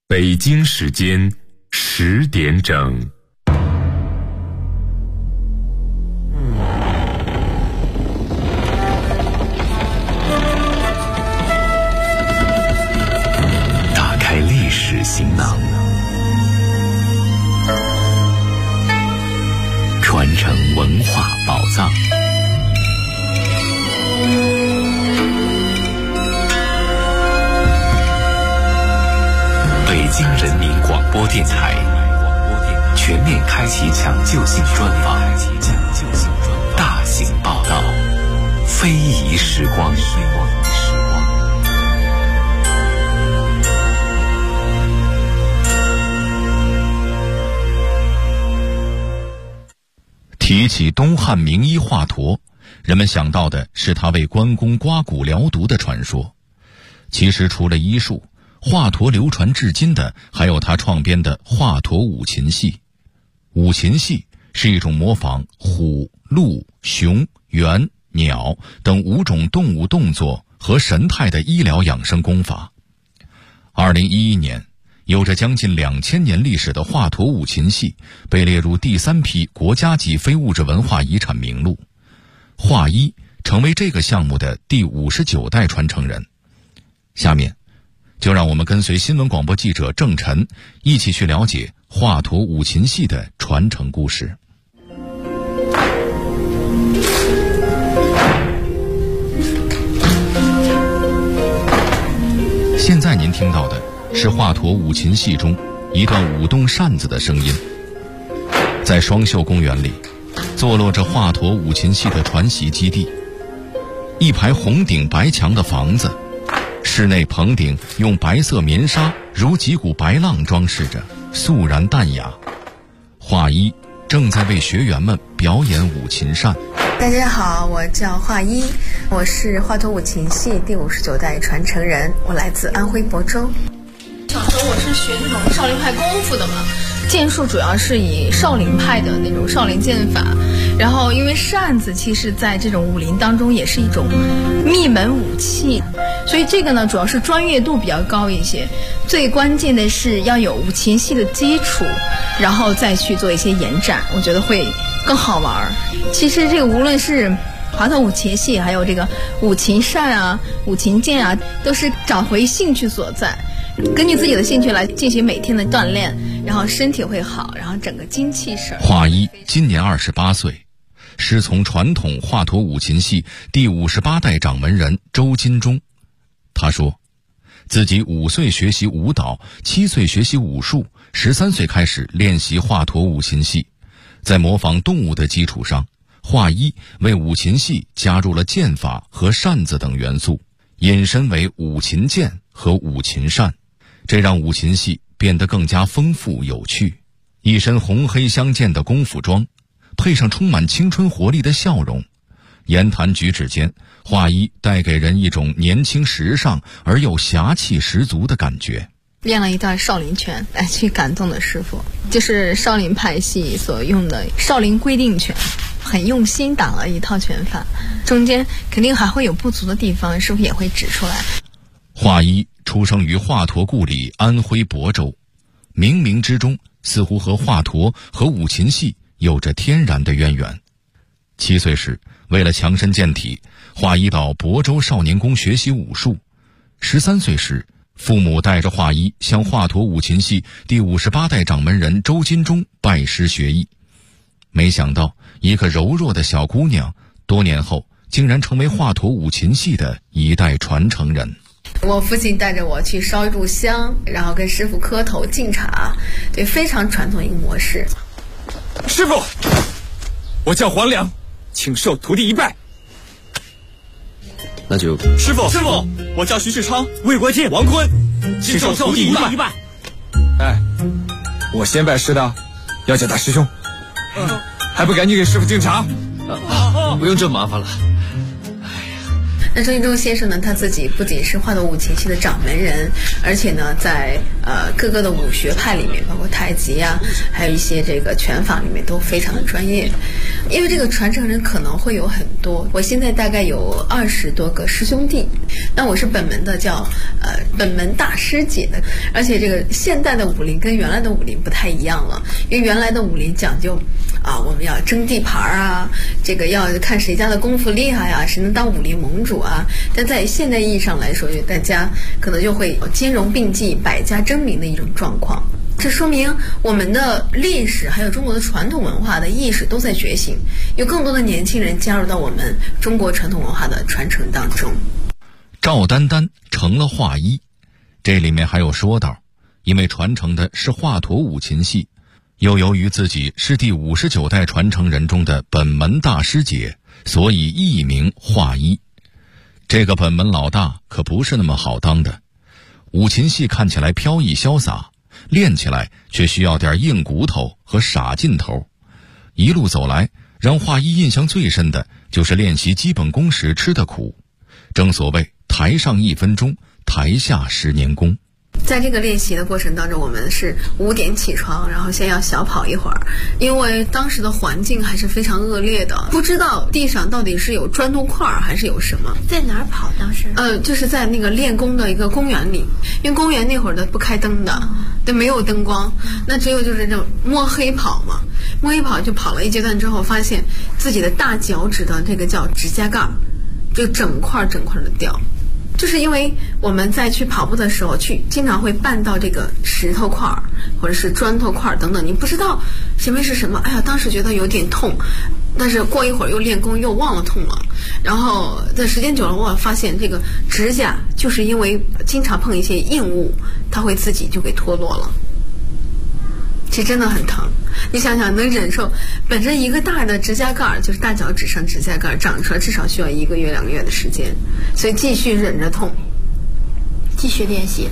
北京时间10点整。 打开历史行囊，传承文化宝藏。北京人民广播电台全面开启抢救性专访，大型报道，非遗时光。 提起东汉名医华佗，人们想到的是他为关公刮骨疗毒的传说。其实除了医术，华佗流传至今的还有他创编的华佗五禽戏。五禽戏是一种模仿虎、鹿、熊、猿、鸟等5种动物动作和神态的医疗养生功法。2011年，有着将近2000年历史的华佗五禽戏被列入第3批国家级非物质文化遗产名录。华医成为这个项目的第59代传承人。下面就让我们跟随新闻广播记者郑晨一起去了解华佗五禽戏的传承故事。现在您听到的是华佗五禽戏中一段舞动扇子的声音。在双秀公园里，坐落着华佗五禽戏的传习基地。一排红顶白墙的房子，室内棚顶用白色棉纱如几股白浪装饰着，肃然淡雅。华医正在为学员们表演五禽扇。 大家好，我叫华医，我是华佗五禽戏第59代传承人，我来自安徽亳州。 小时候我是学那种少林派功夫的嘛，剑术主要是以少林派的那种少林剑法，然后因为扇子其实在这种武林当中也是一种秘门武器，所以这个呢主要是专业度比较高一些，最关键的是要有五禽戏的基础，然后再去做一些延展，我觉得会更好玩。其实这个无论是华佗五禽戏还有这个五禽扇啊、五禽剑啊，都是找回兴趣所在，根据自己的兴趣来进行每天的锻炼，然后身体会好，然后整个精气神。 华医今年28岁，师从传统华佗五禽戏第58代掌门人周金忠。他说，自己5岁学习舞蹈，7岁学习武术，13岁开始练习华佗五禽戏。在模仿动物的基础上，华医为五禽戏加入了剑法和扇子等元素，引申为五禽剑和五禽扇，这让五禽戏变得更加丰富有趣。一身红黑相间的功夫装，配上充满青春活力的笑容，言谈举止间，华医带给人一种年轻时尚而又侠气十足的感觉。 练了一段少林拳来去感动的师傅，就是少林派系所用的少林规定拳，很用心打了一套拳法，中间肯定还会有不足的地方，师傅也会指出来。 华医出生于华佗故里安徽亳州，冥冥之中似乎和华佗和五禽戏有着天然的渊源。7岁时，为了强身健体，华医到亳州少年宫学习武术。13岁时，父母带着华医向华佗五禽戏第58代掌门人周金忠拜师学艺。没想到，一个柔弱的小姑娘，多年后竟然成为华佗五禽戏的一代传承人。 我父亲带着我去烧一炷香，然后跟师傅磕头敬茶，对，非常传统一个模式。 师傅，我叫黄良，请受徒弟一拜。 那就师傅，我叫徐世昌、魏国进、王坤，请受徒弟一拜。哎，我先拜师的，要叫大师兄。还不赶紧给师傅敬茶？ 不用这么麻烦了。 那周金忠先生呢，他自己不仅是华佗五禽戏的掌门人，而且呢，在各个的武学派里面，包括太极啊，还有一些这个拳法里面都非常的专业。因为这个传承人可能会有很多，我现在大概有20多个师兄弟，那我是本门的叫本门大师姐的，而且这个现代的武林跟原来的武林不太一样了，因为原来的武林讲究我们要争地盘啊，这个要看谁家的功夫厉害啊，谁能当武林盟主啊。但在现代意义上来说，大家可能就会兼容并济、百家争鸣的一种状况。这说明我们的历史还有中国的传统文化的意识都在觉醒，有更多的年轻人加入到我们中国传统文化的传承当中。 赵丹丹成了华医，这里面还有说道，因为传承的是华佗五禽戏，又由于自己是第59代传承人中的本门大师姐，所以艺名华医。这个本门老大可不是那么好当的，五禽戏看起来飘逸潇洒，练起来却需要点硬骨头和傻劲头。一路走来，让华医印象最深的就是练习基本功时吃的苦。正所谓台上1分钟，台下10年功。 在这个练习的过程当中，我们是5点起床，然后先要小跑一会儿，因为当时的环境还是非常恶劣的，不知道地上到底是有砖头块还是有什么。 在哪儿跑当时？ 就是在那个练功的一个公园里，因为公园那会儿的不开灯的，对，没有灯光，那只有就是这种摸黑跑嘛。摸黑跑就跑了一阶段之后，发现自己的大脚趾的这个叫指甲盖就整块的掉。就是因为我们在去跑步的时候经常会绊到这个石头块或者是砖头块等等，你不知道前面是什么，当时觉得有点痛，但是过一会儿又练功又忘了痛了，然后在时间久了我发现这个指甲就是因为经常碰一些硬物，它会自己就给脱落了，其实真的很疼。你想想能忍受本身一个大的指甲盖，就是大脚趾上指甲盖长出来至少需要1个月2个月的时间，所以继续忍着痛，继续练习。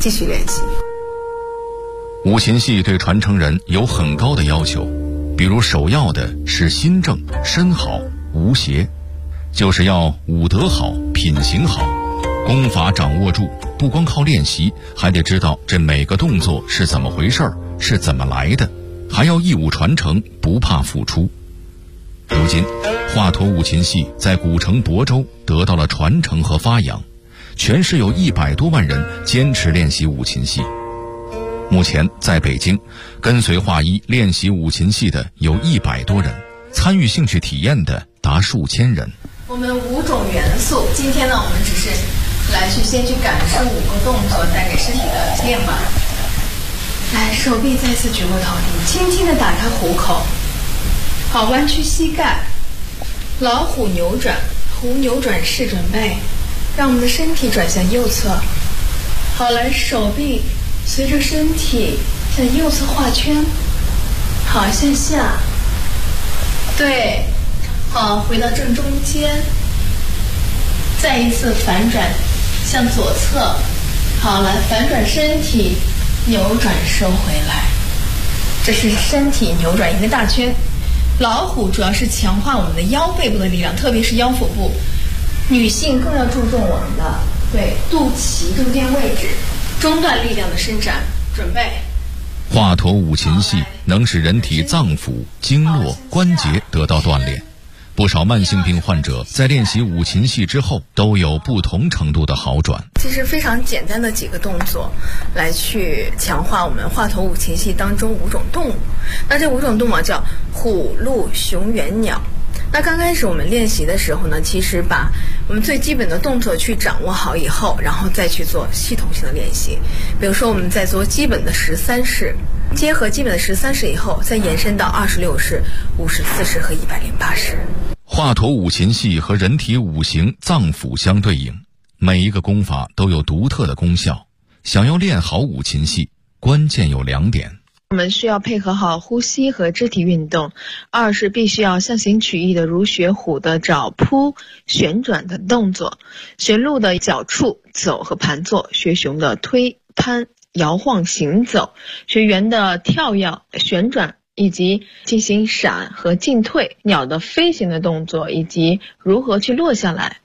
五禽戏对传承人有很高的要求，比如首要的是心正身好无邪，就是要武德好品行好，功法掌握住，不光靠练习，还得知道这每个动作是怎么回事，是怎么来的，还要义务传承，不怕付出。如今华佗五禽戏在古城亳州得到了传承和发扬，全市有100多万人坚持练习五禽戏。目前在北京跟随华医练习五禽戏的有100多人，参与兴趣体验的达数千人。 我们5种元素，今天呢我们只是来先去感受5个动作带给身体的练法。来，手臂再次举过头顶，轻轻地打开虎口，好，弯曲膝盖，老虎扭转，虎扭转式准备，让我们的身体转向右侧。好，来，手臂随着身体向右侧画圈，好，向下，对，好，回到正中间，再一次反转向左侧，好，来，反转身体，扭转收回来，这是身体扭转一个大圈。老虎主要是强化我们的腰背部的力量，特别是腰腹部，女性更要注重我们的对肚脐中间位置中段力量的伸展。准备。 华佗五禽戏能使人体脏腑、经络、关节得到锻炼。不少慢性病患者在练习五禽戏之后都有不同程度的好转。 其实非常简单的几个动作来去强化我们华佗五禽戏当中5种动物。那这5种动物叫虎、鹿、熊、猿、鸟。那刚开始我们练习的时候呢，其实把我们最基本的动作去掌握好以后，然后再去做系统性的练习。比如说我们在做基本的13式，结合基本的13式以后，再延伸到26式、54式和108式。 华佗五禽戏和人体五行脏腑相对应，每一个功法都有独特的功效。想要练好五禽戏，关键有2点。 我们需要配合好呼吸和肢体运动，2是必须要象形曲意的如学虎的爪扑旋转的动作，学鹿的脚触走和盘坐，学熊的推攀摇晃行走，学猿的跳跃旋转，以及进行闪和进退，鸟的飞行的动作，以及如何去落下来。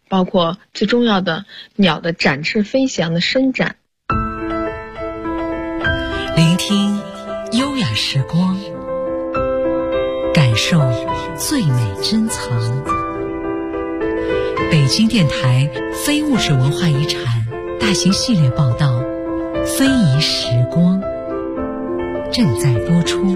包括最重要的鸟的展翅飞翔的伸展。 聆听优雅时光，感受最美珍藏。北京电台非物质文化遗产大型系列报道《非遗时光》正在播出。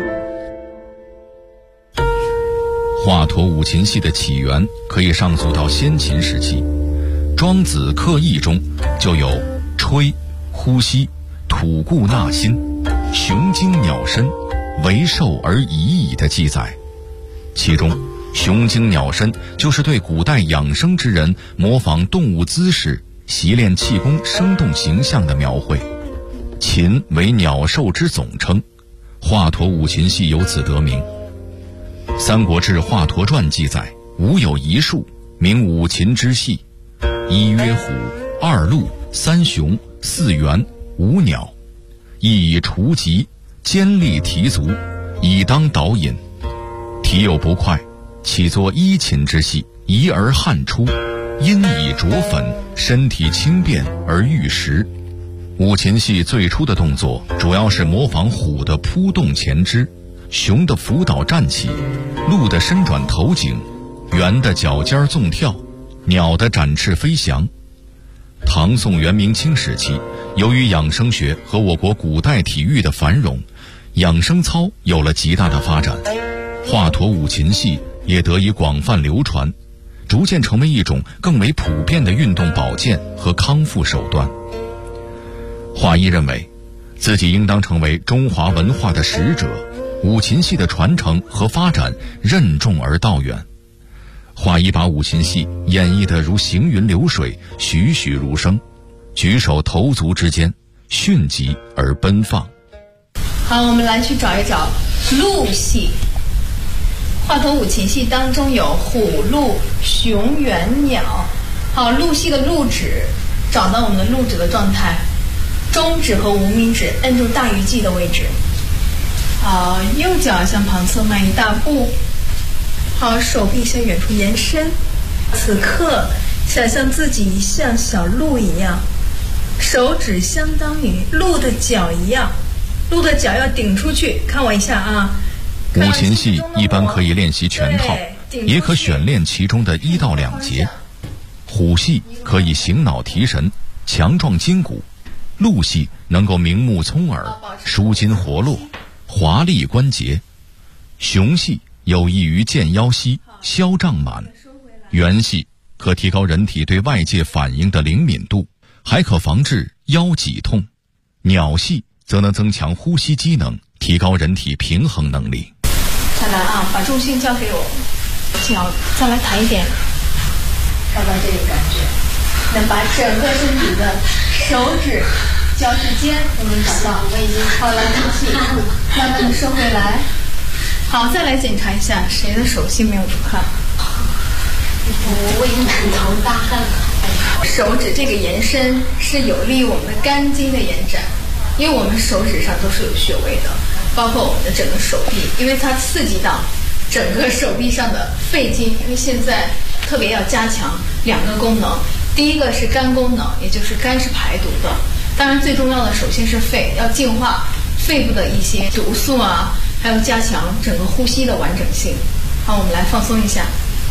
华佗五禽戏的起源可以上溯到先秦时期，庄子《刻意》中就有吹、呼吸、吐故纳新、雄精鸟身、为兽而已矣的记载。其中雄精鸟身就是对古代养生之人模仿动物姿势习练气功生动形象的描绘，禽为鸟兽之总称，华佗五禽戏由此得名。《三国志·华佗传》记载，吾有一术，名五禽之戏，一曰虎，二鹿，三熊，四猿，五鸟，亦以雏疾，尖利蹄足，以当导引。蹄有不快，起作一禽之戏，仪而汗出，因以着粉，身体轻便而御食。五禽戏最初的动作主要是模仿虎的扑动前肢，熊的扶倒站起，鹿的伸转头颈，猿的脚尖纵跳，鸟的展翅飞翔。唐宋元明清时期，由于养生学和我国古代体育的繁荣，养生操有了极大的发展，华佗五禽戏也得以广泛流传，逐渐成为一种更为普遍的运动保健和康复手段。华医认为自己应当成为中华文化的使者，五禽戏的传承和发展任重而道远。华医把五禽戏演绎得如行云流水，栩栩如生，举手投足之间迅疾而奔放。 好，我们来去找一找鹿戏。华佗五禽戏当中有虎、鹿、熊、猿、鸟。好，鹿戏的鹿指，找到我们的鹿指的状态，中指和无名指摁住大鱼际的位置。好，右脚向旁侧迈一大步。好，手臂向远处延伸。此刻想象自己像小鹿一样，手指相当于鹿的脚一样，鹿的脚要顶出去。看我一下啊。 五禽戏一般可以练习全套，也可选练其中的1到2节。虎戏可以醒脑提神，强壮筋骨；鹿戏能够明目聪耳，舒筋活络，华丽关节；熊戏有益于健腰膝，消胀满；猿戏可提高人体对外界反应的灵敏度，还可防治腰脊痛；鸟戏则能增强呼吸机能，提高人体平衡能力。 再来啊，把重心交给我，脚再来抬一点，找到这个感觉，能把整个身体的手指脚趾尖都能找到。好，来吐气，慢慢的收回来。好，再来检查一下谁的手心没有出汗。我已经满头大汗了。手指这个延伸是有利于我们的肝经的延展，因为我们手指上都是有穴位的，包括我们的整个手臂，因为它刺激到整个手臂上的肺经。因为现在特别要加强2个功能，第一个是肝功能，也就是肝是排毒的，当然最重要的首先是肺，要净化肺部的一些毒素啊，还有加强整个呼吸的完整性。好，我们来放松一下。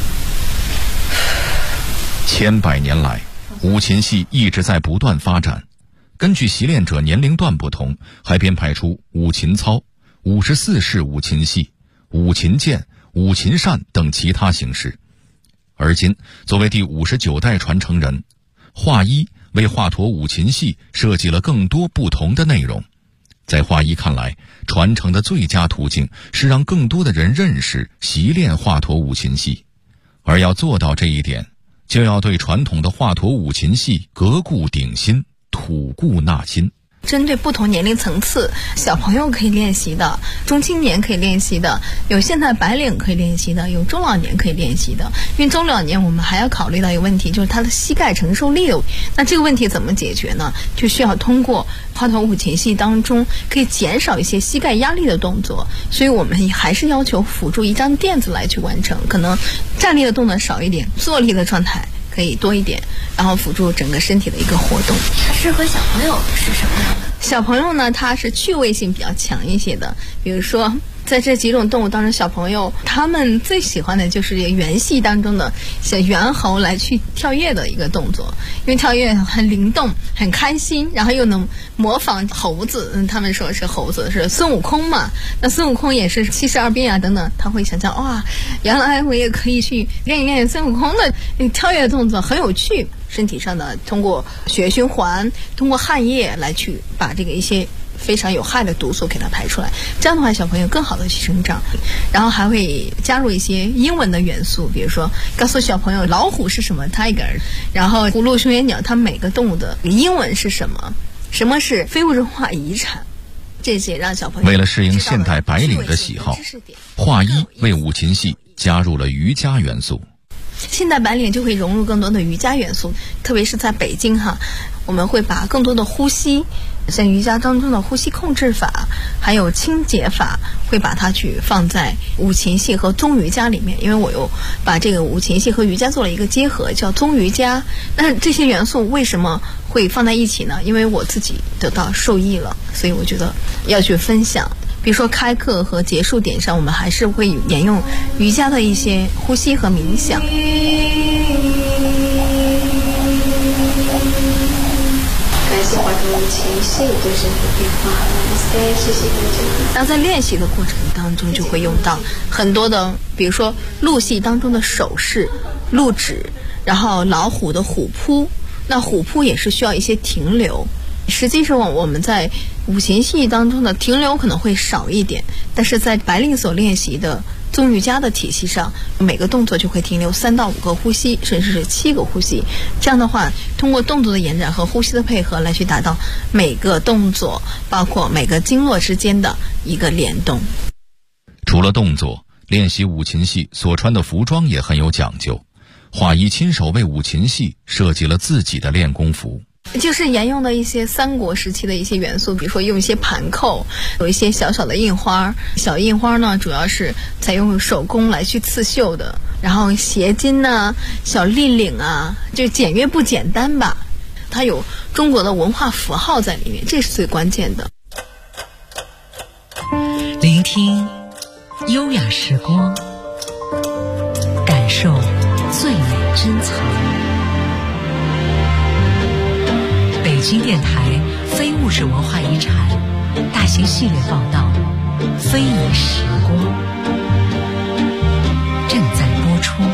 千百年来，五禽戏一直在不断发展，根据习练者年龄段不同，还编排出五禽操、54式五禽戏、五禽剑、五禽扇等其他形式。而今作为第59代传承人，华医为华佗五禽戏设计了更多不同的内容。在华医看来，传承的最佳途径是让更多的人认识、习练华佗五禽戏，而要做到这一点，就要对传统的华佗五禽戏革故鼎新，吐故纳新。 针对不同年龄层次，小朋友可以练习的，中青年可以练习的，有现代白领可以练习的，有中老年可以练习的。因为中老年我们还要考虑到一个问题，就是他的膝盖承受力的。那这个问题怎么解决呢？就需要通过华佗五禽戏当中可以减少一些膝盖压力的动作，所以我们还是要求辅助一张垫子来去完成，可能站立的动作少一点，坐立的状态可以多一点，然后辅助整个身体的一个活动。 它适合小朋友是什么样的？ 小朋友呢，它是趣味性比较强一些的，比如说在这几种动物当中，小朋友他们最喜欢的就是这个猿系当中的像猿猴来去跳跃的一个动作，因为跳跃很灵动很开心，然后又能模仿猴子，他们说是猴子是孙悟空嘛，那孙悟空也是72变啊等等，他会想象哇，原来我也可以去练一练孙悟空的跳跃动作，很有趣。身体上的通过血液循环，通过汗液来去把这个一些非常有害的毒素给它排出来，这样的话小朋友更好的去生长。然后还会加入一些英文的元素，比如说告诉小朋友老虎是什么 tiger， 然后葫芦、熊眼鸟它每个动物的英文是什么，什么是非物质文化遗产，这些让小朋友为了适应现代白领的喜好，华一为五禽戏加入了瑜伽元素。 现代白领就会融入更多的瑜伽元素，特别是在北京哈，我们会把更多的呼吸，像瑜伽当中的呼吸控制法，还有清洁法，会把它去放在五禽戏和宗瑜伽里面。因为我又把这个五禽戏和瑜伽做了一个结合，叫宗瑜伽。那这些元素为什么会放在一起呢？因为我自己得到受益了，所以我觉得要去分享。比如说开课和结束点上，我们还是会沿用瑜伽的一些呼吸和冥想。 感谢华佗五禽戏对身体的变化，谢谢大家。 那在练习的过程当中，就会用到很多的，比如说鹿戏当中的手势、鹿指，然后老虎的虎扑，那虎扑也是需要一些停留。实际上我们在五禽戏当中的停留可能会少一点，但是在白领所练习的宗瑜伽的体系上，每个动作就会停留3到5个呼吸，甚至是7个呼吸。这样的话，通过动作的延展和呼吸的配合来去达到每个动作包括每个经络之间的一个联动。 除了动作，练习五禽戏所穿的服装也很有讲究。华一亲手为五禽戏设计了自己的练功服， 就是沿用的一些三国时期的一些元素，比如说用一些盘扣，有一些小小的印花。小印花呢，主要是采用手工来去刺绣的，然后鞋巾啊、小立领啊，就简约不简单吧。它有中国的文化符号在里面，这是最关键的。 聆听优雅时光，感受最美珍藏。北京电台非物质文化遗产大型系列报道《非遗时光》正在播出。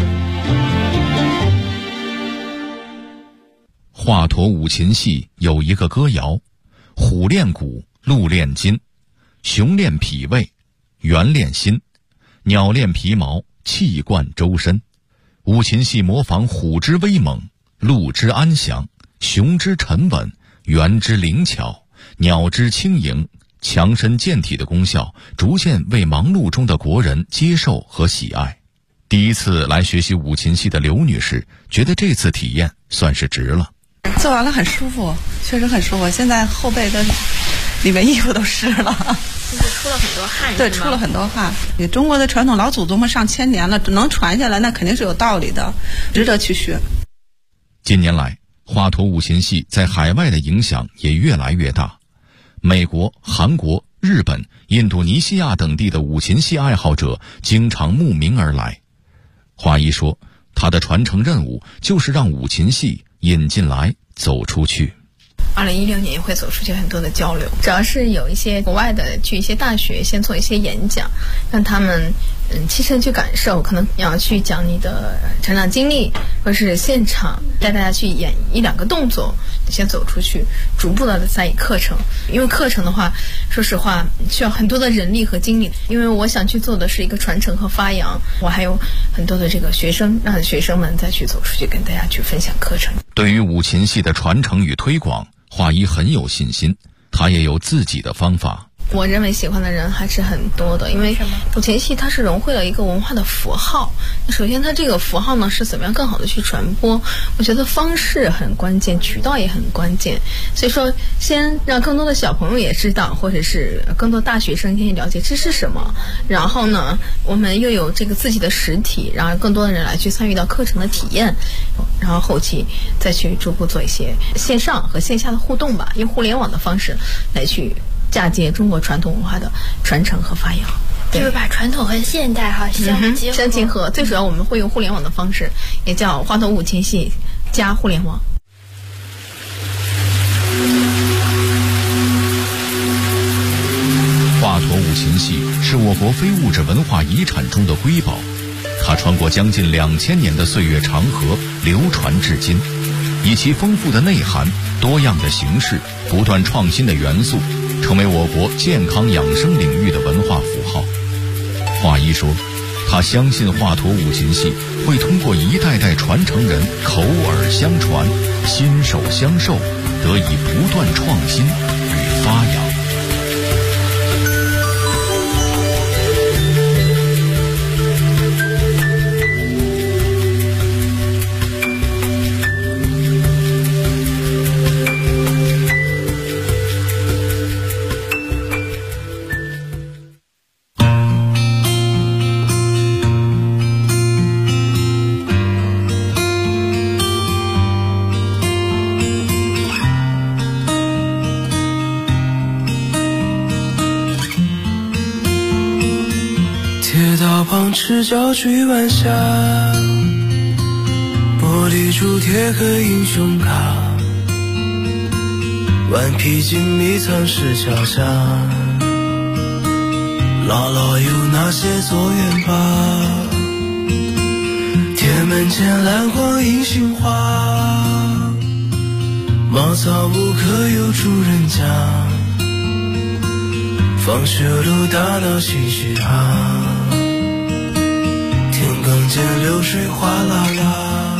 华佗五禽戏有一个歌谣：虎练骨，鹿练筋，熊练脾胃，猿练心，鸟练皮毛，气贯周身。五禽戏模仿虎之威猛，鹿之安详，熊之沉稳，猿之灵巧，鸟之轻盈，强身健体的功效逐渐为忙碌中的国人接受和喜爱。第一次来学习五禽戏的刘女士觉得这次体验算是值了。 做完了很舒服，确实很舒服，现在后背的里面衣服都湿了， 就是出了很多汗。 对，出了很多汗。中国的传统老祖宗们上千年了，能传下来那肯定是有道理的，值得去学。 近年来华佗五禽戏在海外的影响也越来越大，美国、韩国、日本、印度尼西亚等地的五禽戏爱好者经常慕名而来。华一说，他的传承任务就是让五禽戏引进来走出去。 2016年也会走出去很多的交流，主要是有一些国外的去一些大学先做一些演讲，让他们亲身去感受，可能要去讲你的成长经历，或是现场带大家去演1-2个动作，先走出去，逐步的再以课程。因为课程的话，说实话需要很多的人力和精力，因为我想去做的是一个传承和发扬，我还有很多的这个学生，让学生们再去走出去跟大家去分享课程。 对于五禽戏的传承与推广，华一很有信心，他也有自己的方法。 我认为喜欢的人还是很多的，因为五禽戏它是融汇了一个文化的符号。首先它这个符号呢是怎么样更好的去传播，我觉得方式很关键，渠道也很关键。所以说先让更多的小朋友也知道，或者是更多大学生先了解这是什么，然后呢我们又有这个自己的实体，然后更多的人来去参与到课程的体验，然后后期再去逐步做一些线上和线下的互动吧，用互联网的方式来去嫁接中国传统文化的传承和发扬， 就是把传统和现代相结合。 最主要我们会用互联网的方式，也叫花头五禽戏加互联网。 华佗五禽戏是我国非物质文化遗产中的瑰宝，它穿过将近2000年的岁月长河，流传至今，以其丰富的内涵、多样的形式、不断创新的元素，成为我国健康养生领域的文化符号。华医说，他相信华佗五禽戏会通过一代代传承人口耳相传、心手相授，得以不断创新与发扬。 赤脚追晚霞，玻璃珠贴个英雄卡，顽皮筋迷藏石桥下，姥姥有那些作业吧，铁门前蓝黄银杏花，茅草屋可有主人家，放学路大闹嬉嘻哈，更见流水哗啦啦，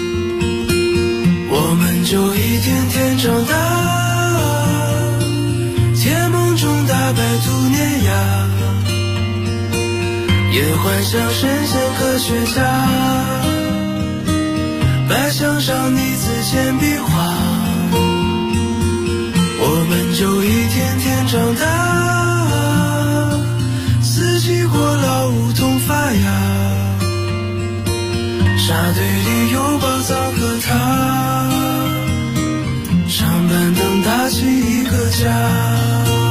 我们就一天天长大，甜梦中大白兔碾压，也幻想神仙科学家，白墙上泥字铅笔画，我们就一天天长大，四季过老梧桐发芽，沙堆里有宝藏和他，长板凳搭起一个家。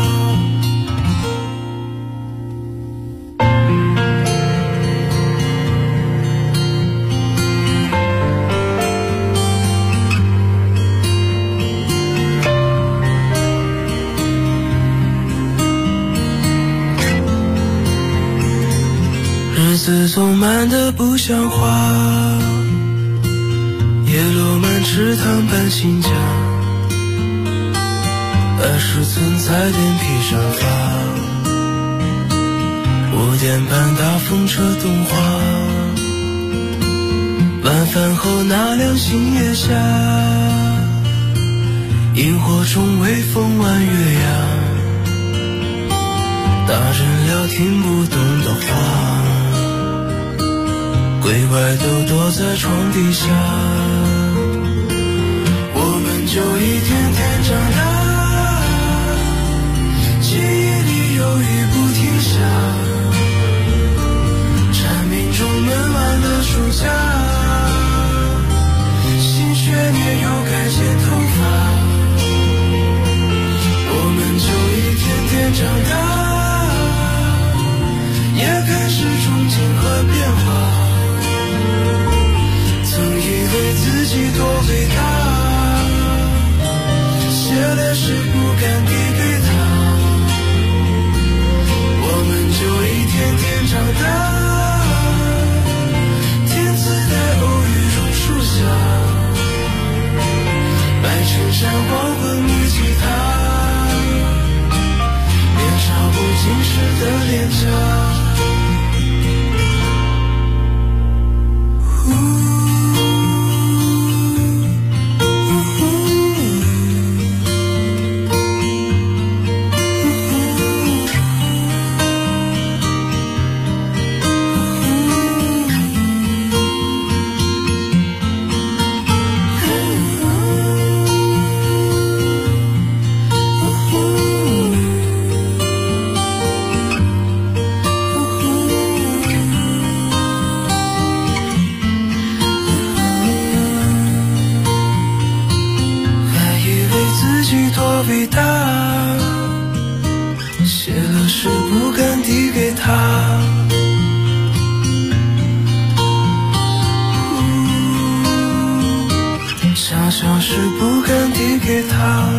日子总慢得不像话，叶落满池塘搬新家，20寸彩电披上发，5点半大风车动画，晚饭后那辆星夜下，萤火虫微风弯月牙，大人聊听不懂的话，鬼怪都躲在床底下，我们就一天天长大，记忆里有雨不停下，蝉鸣中闷完了暑假，新学年又该剪头发，我们就一天天长大，也开始憧憬和变化，以为自己多伟大，写的诗不敢递给他，我们就一天天长大，天自带偶遇榕树下，白衬衫黄昏木吉他，年少不经事的脸颊。 伟大，写了诗不敢递给他，想想是不敢递给他。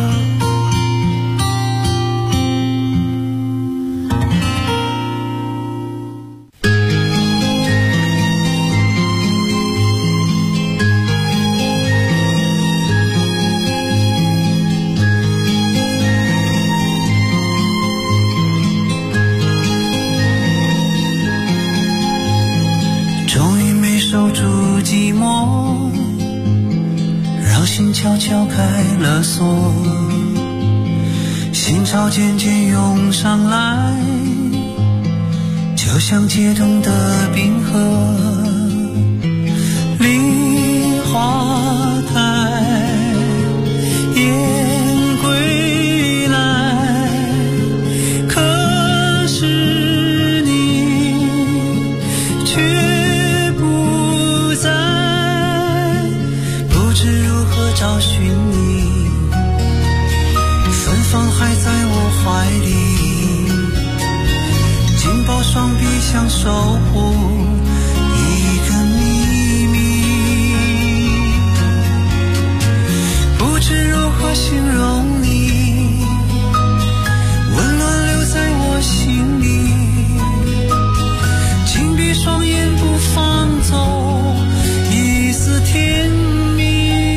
寂寞，让心悄悄开了锁，心潮渐渐涌上来，就像结冻的冰河。梨花开，雁归来，可是你却不在，不知如何找寻你，芬芳还在我怀里，紧抱双臂想守护一个秘密，不知如何形容你，温暖留在我心里，紧闭双眼不放走一丝甜蜜。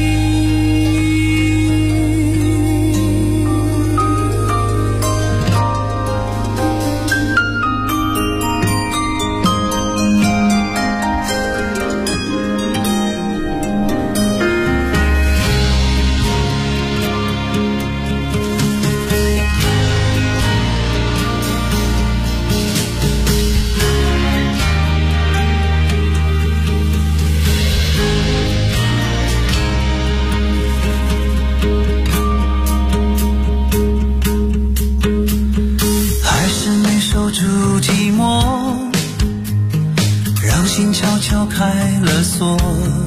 开了锁，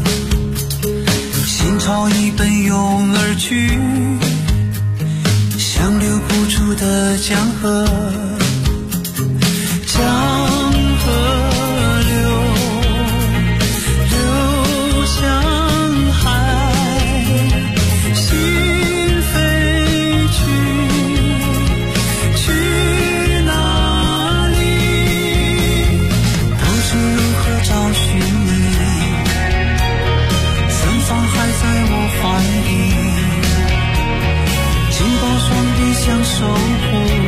心潮已奔涌而去，像流不出的江河，江河流向海，心飞去哪里？不知如何找寻你，芬芳还在我怀里，紧抱双臂想守护